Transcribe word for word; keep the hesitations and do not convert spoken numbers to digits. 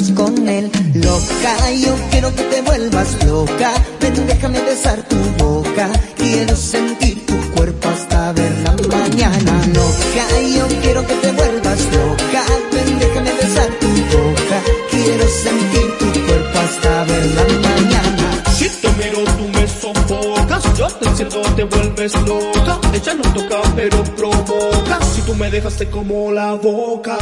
besos con él. Loca, yo quiero que te vuelvas loca. Ven, déjame besar tu boca. Quiero sentir tu cuerpo hasta ver la mañana. Loca, yo quiero que te vuelvas loca. Ven, déjame besar tu boca. Quiero sentir tu cuerpo hasta ver la mañana. Si te miro tú me sofocas, yo te enciendo, te vuelves loca. Ella no toca pero provoca, si tú me dejaste como la boca.